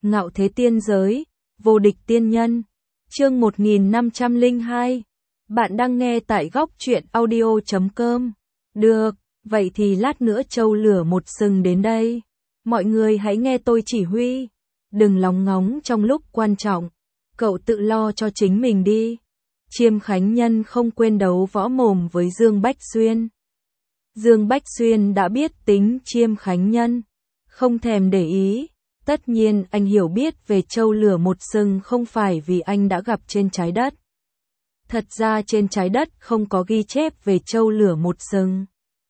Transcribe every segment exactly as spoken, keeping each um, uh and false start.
Ngạo thế tiên giới, vô địch tiên nhân. Chương một nghìn năm trăm lẻ hai. Bạn đang nghe tại góc truyện audio chấm com. Được, vậy thì lát nữa châu lửa một sừng đến đây. Mọi người hãy nghe tôi chỉ huy. Đừng lóng ngóng trong lúc quan trọng. Cậu tự lo cho chính mình đi. Chiêm Khánh Nhân không quên đấu võ mồm với Dương Bách Xuyên. Dương Bách Xuyên đã biết tính Chiêm Khánh Nhân, không thèm để ý. Tất nhiên anh hiểu biết về châu lửa một sừng không phải vì anh đã gặp trên trái đất. Thật ra trên trái đất không có ghi chép về châu lửa một sừng.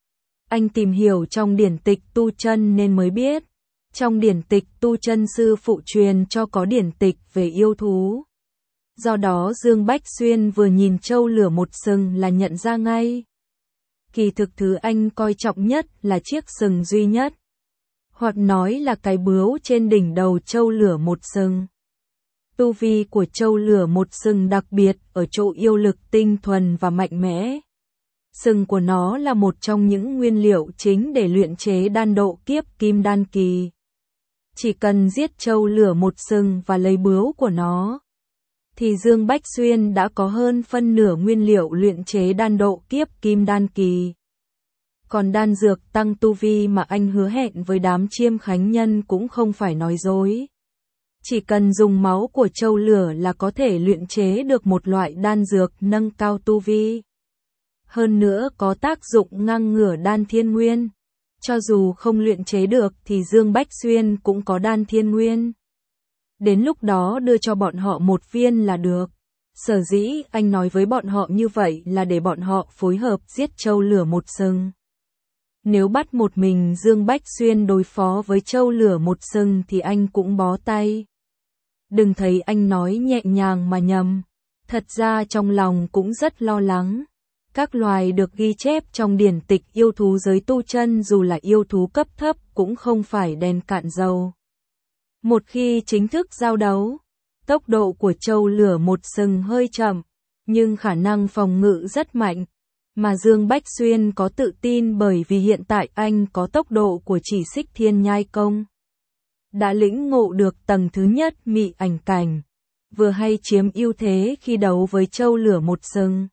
Anh tìm hiểu trong điển tịch tu chân nên mới biết. Trong điển tịch tu chân sư phụ truyền cho có điển tịch về yêu thú. Do đó Dương Bách Xuyên vừa nhìn châu lửa một sừng là nhận ra ngay. Kỳ thực thứ anh coi trọng nhất là chiếc sừng duy nhất. Hoặc nói là cái bướu trên đỉnh đầu châu lửa một sừng. Tu vi của châu lửa một sừng đặc biệt ở chỗ yêu lực tinh thuần và mạnh mẽ. Sừng của nó là một trong những nguyên liệu chính để luyện chế đan độ kiếp kim đan kỳ. Chỉ cần giết châu lửa một sừng và lấy bướu của nó, thì Dương Bách Xuyên đã có hơn phân nửa nguyên liệu luyện chế đan độ kiếp kim đan kỳ. Còn đan dược tăng tu vi mà anh hứa hẹn với đám Chiêm Khánh Nhân cũng không phải nói dối. Chỉ cần dùng máu của châu lửa là có thể luyện chế được một loại đan dược nâng cao tu vi. Hơn nữa có tác dụng ngang ngửa đan thiên nguyên. Cho dù không luyện chế được thì Dương Bách Xuyên cũng có đan thiên nguyên. Đến lúc đó đưa cho bọn họ một viên là được. Sở dĩ anh nói với bọn họ như vậy là để bọn họ phối hợp giết châu lửa một sừng. Nếu bắt một mình Dương Bách Xuyên đối phó với châu lửa một sừng thì anh cũng bó tay. Đừng thấy anh nói nhẹ nhàng mà nhầm. Thật ra trong lòng cũng rất lo lắng. Các loài được ghi chép trong điển tịch yêu thú giới tu chân dù là yêu thú cấp thấp cũng không phải đèn cạn dầu. Một khi chính thức giao đấu, tốc độ của châu lửa một sừng hơi chậm, nhưng khả năng phòng ngự rất mạnh. Mà Dương Bách Xuyên có tự tin bởi vì hiện tại anh có tốc độ của chỉ xích thiên nhai công. Đã lĩnh ngộ được tầng thứ nhất mị ảnh cảnh, vừa hay chiếm ưu thế khi đấu với châu lửa một sừng.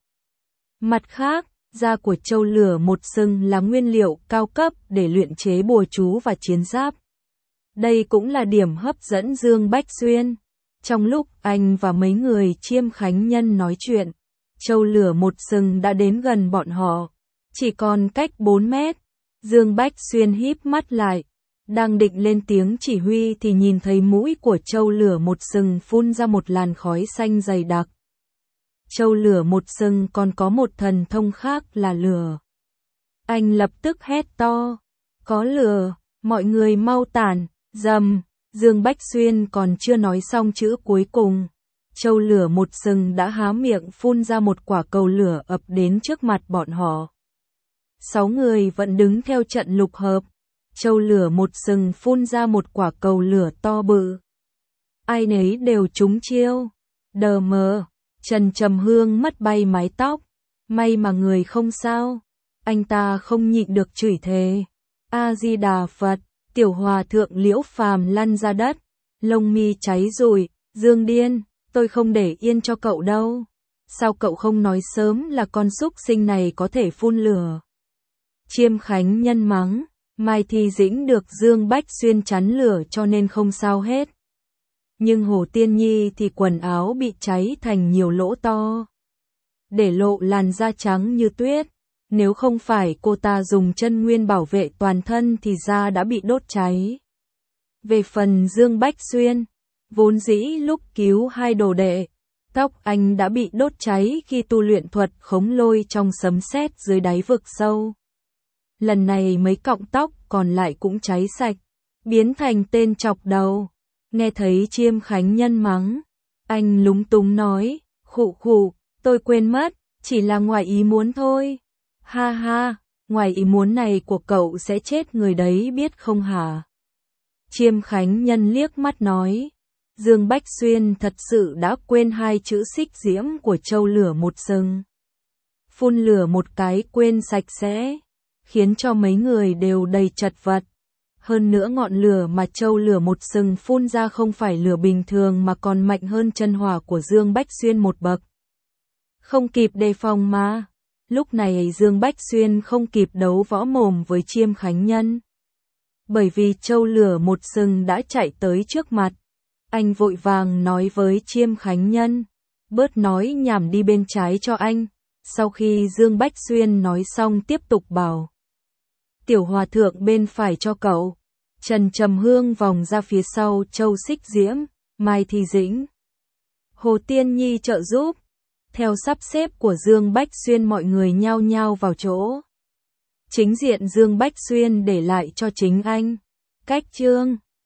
Mặt khác, da của châu lửa một sừng là nguyên liệu cao cấp để luyện chế bùa chú và chiến giáp. Đây cũng là điểm hấp dẫn Dương Bách Xuyên. Trong lúc anh và mấy người Chiêm Khánh Nhân nói chuyện, châu lửa một sừng đã đến gần bọn họ. Chỉ còn cách bốn mét. Dương Bách Xuyên híp mắt lại. Đang định lên tiếng chỉ huy thì nhìn thấy mũi của châu lửa một sừng phun ra một làn khói xanh dày đặc. Châu lửa một sừng còn có một thần thông khác là lửa. Anh lập tức hét to. Có lửa, mọi người mau tản, dầm. Dương Bách Xuyên còn chưa nói xong chữ cuối cùng. Châu lửa một sừng đã há miệng phun ra một quả cầu lửa ập đến trước mặt bọn họ. Sáu người vẫn đứng theo trận lục hợp. Châu lửa một sừng phun ra một quả cầu lửa to bự. Ai nấy đều trúng chiêu. Đờ mờ. Trần Trầm Hương mất bay mái tóc. May mà người không sao. Anh ta không nhịn được chửi thề. A-di-đà Phật. Tiểu hòa thượng Liễu Phàm lăn ra đất. Lông mi cháy rụi. Dương điên. Tôi không để yên cho cậu đâu. Sao cậu không nói sớm là con súc sinh này có thể phun lửa? Chiêm Khánh Nhân mắng. Mai Thi Dĩnh được Dương Bách Xuyên chắn lửa cho nên không sao hết. Nhưng Hồ Tiên Nhi thì quần áo bị cháy thành nhiều lỗ to. Để lộ làn da trắng như tuyết. Nếu không phải cô ta dùng chân nguyên bảo vệ toàn thân thì da đã bị đốt cháy. Về phần Dương Bách Xuyên, vốn dĩ lúc cứu hai đồ đệ, tóc anh đã bị đốt cháy khi tu luyện thuật khống lôi trong sấm sét dưới đáy vực sâu. Lần này mấy cọng tóc còn lại cũng cháy sạch, biến thành tên chọc đầu. Nghe thấy Chiêm Khánh Nhân mắng, anh lúng túng nói, khụ khụ, tôi quên mất, chỉ là ngoài ý muốn thôi. Ha ha, ngoài ý muốn này của cậu sẽ chết người đấy biết không hả? Chiêm Khánh Nhân liếc mắt nói. Dương Bách Xuyên thật sự đã quên hai chữ xích diễm của châu lửa một sừng. Phun lửa một cái quên sạch sẽ, khiến cho mấy người đều đầy chật vật. Hơn nữa ngọn lửa mà châu lửa một sừng phun ra không phải lửa bình thường mà còn mạnh hơn chân hỏa của Dương Bách Xuyên một bậc. Không kịp đề phòng mà. Lúc này Dương Bách Xuyên không kịp đấu võ mồm với Chiêm Khánh Nhân. Bởi vì châu lửa một sừng đã chạy tới trước mặt. Anh vội vàng nói với Chiêm Khánh Nhân, bớt nói nhảm đi bên trái cho anh. Sau khi Dương Bách Xuyên nói xong tiếp tục bảo, tiểu hòa thượng bên phải cho cậu. Trần Trầm Hương vòng ra phía sau Châu Xích Diễm, Mai Thi Dĩnh, Hồ Tiên Nhi trợ giúp. Theo sắp xếp của Dương Bách Xuyên mọi người nhao nhao vào chỗ. Chính diện Dương Bách Xuyên để lại cho chính anh. Cách chương